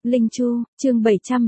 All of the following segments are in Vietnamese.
Linh Chu, chương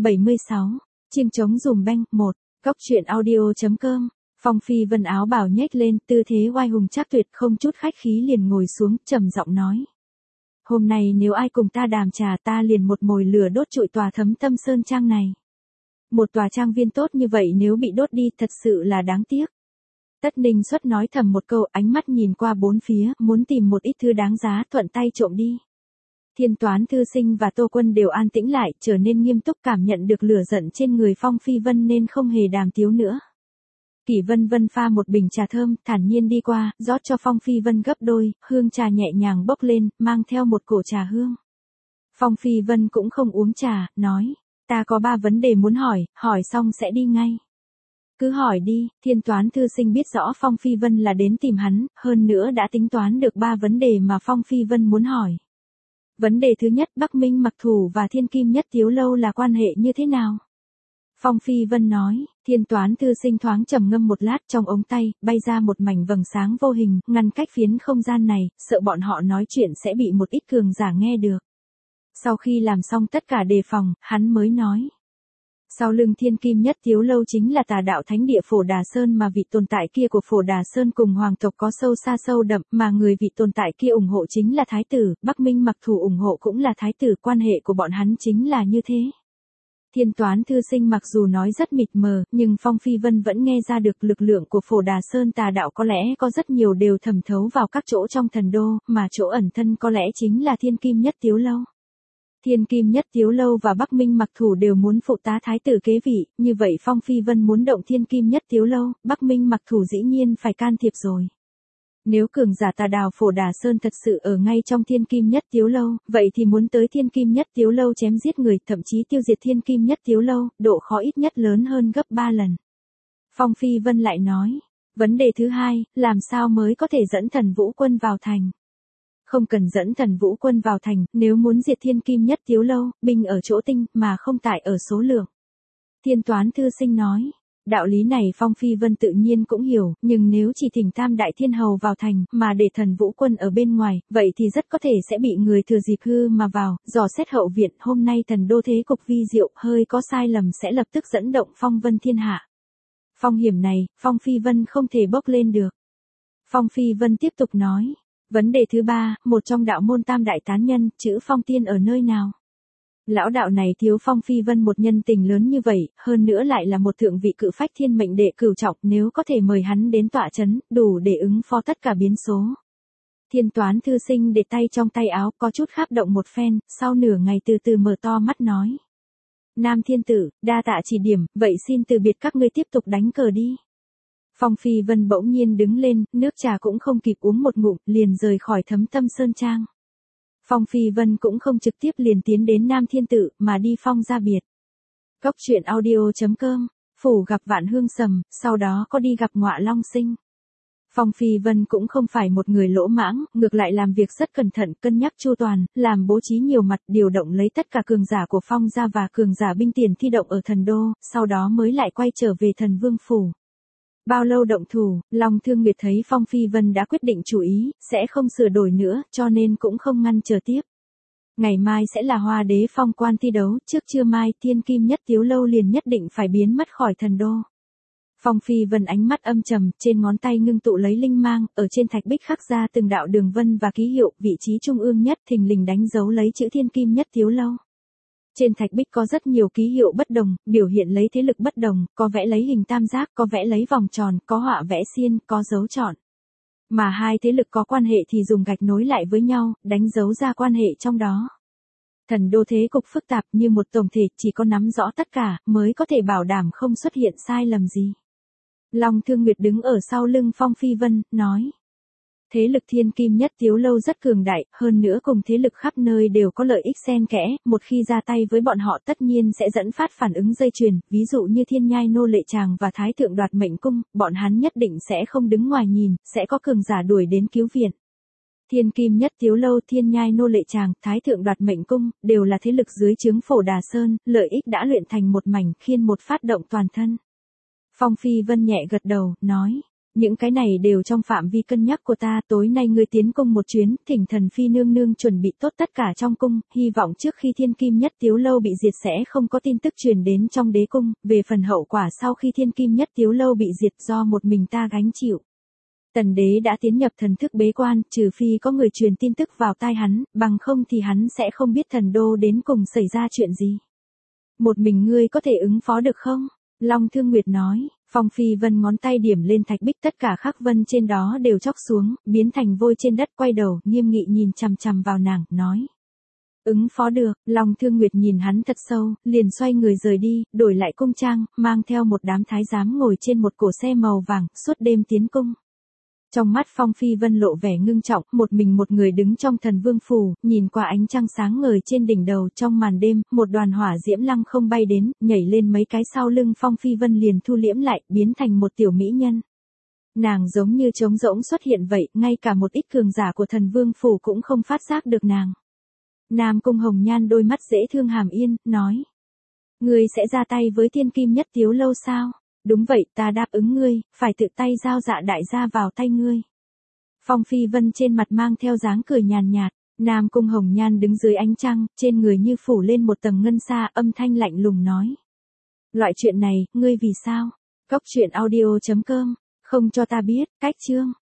776. Chiêng trống dùm beng, 1. Góc truyện audio.com. Phong Phi Vân áo bào nhếch lên, tư thế oai hùng trác tuyệt, không chút khách khí liền ngồi xuống, trầm giọng nói: "Hôm nay nếu ai cùng ta đàm trà, ta liền một mồi lửa đốt trụi tòa Thấm Tâm Sơn trang này. Một tòa trang viên tốt như vậy nếu bị đốt đi, thật sự là đáng tiếc." Tất Ninh Xuất nói thầm một câu, ánh mắt nhìn qua bốn phía, muốn tìm một ít thứ đáng giá, thuận tay trộm đi. Thiên Toán Thư Sinh và Tô Quân đều an tĩnh lại, trở nên nghiêm túc, cảm nhận được lửa giận trên người Phong Phi Vân nên không hề đàm tiếu nữa. Kỷ Vân Vân pha một bình trà thơm, thản nhiên đi qua, rót cho Phong Phi Vân gấp đôi, hương trà nhẹ nhàng bốc lên, mang theo một cổ trà hương. Phong Phi Vân cũng không uống trà, nói: "Ta có 3 vấn đề muốn hỏi xong sẽ đi ngay." "Cứ hỏi đi." Thiên Toán Thư Sinh biết rõ Phong Phi Vân là đến tìm hắn, hơn nữa đã tính toán được 3 vấn đề mà Phong Phi Vân muốn hỏi. Vấn đề thứ nhất, Bắc Minh Mặc Thủ và Thiên Kim Nhất Tiếu Lâu là quan hệ như thế nào? Phong Phi Vân nói. Thiên Toán Thư Sinh thoáng trầm ngâm một lát, trong ống tay bay ra một mảnh vầng sáng vô hình, ngăn cách phiến không gian này, sợ bọn họ nói chuyện sẽ bị một ít cường giả nghe được. Sau khi làm xong tất cả đề phòng, hắn mới nói: "Sau lưng Thiên Kim Nhất Tiếu Lâu chính là Tà Đạo Thánh Địa Phổ Đà Sơn, mà vị tồn tại kia của Phổ Đà Sơn cùng hoàng tộc có sâu xa sâu đậm, mà người vị tồn tại kia ủng hộ chính là Thái tử, Bắc Minh Mặc Thủ ủng hộ cũng là Thái tử, quan hệ của bọn hắn chính là như thế." Thiên Toán Thư Sinh mặc dù nói rất mịt mờ, nhưng Phong Phi Vân vẫn nghe ra được lực lượng của Phổ Đà Sơn Tà Đạo có lẽ có rất nhiều đều thẩm thấu vào các chỗ trong thần đô, mà chỗ ẩn thân có lẽ chính là Thiên Kim Nhất Tiếu Lâu. Thiên Kim Nhất Tiếu Lâu và Bắc Minh Mặc Thủ đều muốn phụ tá thái tử kế vị, như vậy Phong Phi Vân muốn động Thiên Kim Nhất Tiếu Lâu, Bắc Minh Mặc Thủ dĩ nhiên phải can thiệp rồi. Nếu cường giả Tà Đạo Phổ Đà Sơn thật sự ở ngay trong Thiên Kim Nhất Tiếu Lâu, vậy thì muốn tới Thiên Kim Nhất Tiếu Lâu chém giết người, thậm chí tiêu diệt Thiên Kim Nhất Tiếu Lâu, độ khó ít nhất lớn hơn gấp 3 lần. Phong Phi Vân lại nói: "Vấn đề thứ hai, làm sao mới có thể dẫn Thần Vũ Quân vào thành?" "Không cần dẫn Thần Vũ Quân vào thành, nếu muốn diệt Thiên Kim Nhất Tiếu Lâu, binh ở chỗ tinh, mà không tại ở số lượng." Thiên Toán Thư Sinh nói. Đạo lý này Phong Phi Vân tự nhiên cũng hiểu, nhưng nếu chỉ thỉnh Tam Đại Thiên Hầu vào thành, mà để Thần Vũ Quân ở bên ngoài, vậy thì rất có thể sẽ bị người thừa dịp hư mà vào, dò xét hậu viện. Hôm nay thần đô thế cục vi diệu, hơi có sai lầm sẽ lập tức dẫn động phong vân thiên hạ. Phong hiểm này, Phong Phi Vân không thể bốc lên được. Phong Phi Vân tiếp tục nói. Vấn đề thứ 3, một trong đạo môn Tam Đại Tán Nhân, chữ Phong Tiên ở nơi nào? Lão đạo này thiếu Phong Phi Vân một nhân tình lớn như vậy, hơn nữa lại là một thượng vị cự phách thiên mệnh đệ cửu trọng, nếu có thể mời hắn đến tọa chấn, đủ để ứng phó tất cả biến số. Thiên Toán Thư Sinh để tay trong tay áo, có chút kháp động một phen, sau nửa ngày từ từ mở to mắt nói: "Nam Thiên Tử, đa tạ chỉ điểm, vậy xin từ biệt các ngươi tiếp tục đánh cờ đi." Phong Phi Vân bỗng nhiên đứng lên, nước trà cũng không kịp uống một ngụm, liền rời khỏi Thấm Tâm Sơn trang. Phong Phi Vân cũng không trực tiếp liền tiến đến Nam Thiên Tự, mà đi phong ra biệt. Góc truyện audio.com. Phủ gặp Vạn Hương Sầm, sau đó có đi gặp Ngọa Long Sinh. Phong Phi Vân cũng không phải một người lỗ mãng, ngược lại làm việc rất cẩn thận, cân nhắc chu toàn, làm bố trí nhiều mặt, điều động lấy tất cả cường giả của Phong gia và cường giả binh tiền thi động ở thần đô, sau đó mới lại quay trở về Thần Vương Phủ. Bao lâu động thủ, Long Thương Nguyệt thấy Phong Phi Vân đã quyết định chủ ý, sẽ không sửa đổi nữa, cho nên cũng không ngăn chờ tiếp. Ngày mai sẽ là Hoa Đế phong quan thi đấu, trước trưa mai Thiên Kim Nhất Tiếu Lâu liền nhất định phải biến mất khỏi thần đô. Phong Phi Vân ánh mắt âm trầm, trên ngón tay ngưng tụ lấy linh mang, ở trên thạch bích khắc ra từng đạo đường vân và ký hiệu, vị trí trung ương nhất thình lình đánh dấu lấy chữ Thiên Kim Nhất Tiếu Lâu. Trên thạch bích có rất nhiều ký hiệu bất đồng, biểu hiện lấy thế lực bất đồng, có vẽ lấy hình tam giác, có vẽ lấy vòng tròn, có họa vẽ xiên, có dấu trọn. Mà hai thế lực có quan hệ thì dùng gạch nối lại với nhau, đánh dấu ra quan hệ trong đó. Thần đô thế cục phức tạp như một tổng thể, chỉ có nắm rõ tất cả, mới có thể bảo đảm không xuất hiện sai lầm gì. Long Thương Nguyệt đứng ở sau lưng Phong Phi Vân, nói. Thế lực Thiên Kim Nhất Tiếu Lâu rất cường đại, hơn nữa cùng thế lực khắp nơi đều có lợi ích xen kẽ, một khi ra tay với bọn họ tất nhiên sẽ dẫn phát phản ứng dây chuyền, ví dụ như Thiên Nhai Nô Lệ Tràng và Thái Thượng Đoạt Mệnh Cung, bọn hắn nhất định sẽ không đứng ngoài nhìn, sẽ có cường giả đuổi đến cứu viện. Thiên Kim Nhất Tiếu Lâu, Thiên Nhai Nô Lệ Tràng, Thái Thượng Đoạt Mệnh Cung, đều là thế lực dưới trướng Phổ Đà Sơn, lợi ích đã luyện thành một mảnh, khiên một phát động toàn thân. Phong Phi Vân nhẹ gật đầu, nói. Những cái này đều trong phạm vi cân nhắc của ta, tối nay ngươi tiến cung một chuyến, thỉnh thần phi nương nương chuẩn bị tốt tất cả trong cung, hy vọng trước khi thiên kim nhất tiếu lâu bị diệt sẽ không có tin tức truyền đến trong đế cung, về phần hậu quả sau khi thiên kim nhất tiếu lâu bị diệt do một mình ta gánh chịu. Tần đế đã tiến nhập thần thức bế quan, trừ phi có người truyền tin tức vào tai hắn, bằng không thì hắn sẽ không biết thần đô đến cùng xảy ra chuyện gì. Một mình ngươi có thể ứng phó được không? Long Thương Nguyệt nói. Phong Phi Vân ngón tay điểm lên thạch bích, tất cả khắc vân trên đó đều chóc xuống, biến thành vôi trên đất, quay đầu, nghiêm nghị nhìn chằm chằm vào nàng, nói. Ứng phó được. Long Thương Nguyệt nhìn hắn thật sâu, liền xoay người rời đi, đổi lại cung trang, mang theo một đám thái giám ngồi trên một cổ xe màu vàng, suốt đêm tiến cung. Trong mắt Phong Phi Vân lộ vẻ ngưng trọng, một mình một người đứng trong thần vương phủ, nhìn qua ánh trăng sáng ngời trên đỉnh đầu. Trong màn đêm, một đoàn hỏa diễm lăng không bay đến, nhảy lên mấy cái sau lưng Phong Phi Vân liền thu liễm lại, biến thành một tiểu mỹ nhân. Nàng giống như trống rỗng xuất hiện vậy, ngay cả một ít cường giả của thần vương phủ cũng không phát giác được nàng. Nam Cung Hồng Nhan đôi mắt dễ thương hàm yên, nói. Ngươi sẽ ra tay với thiên kim nhất tiếu lâu sao? Đúng vậy, ta đáp ứng ngươi, phải tự tay giao Dạ đại gia vào tay ngươi. Phong Phi Vân trên mặt mang theo dáng cười nhàn nhạt, Nam Cung Hồng Nhan đứng dưới ánh trăng, trên người như phủ lên một tầng ngân sa, âm thanh lạnh lùng nói. Loại chuyện này, ngươi vì sao? Cốc truyện audio.com, không cho ta biết, cách chương.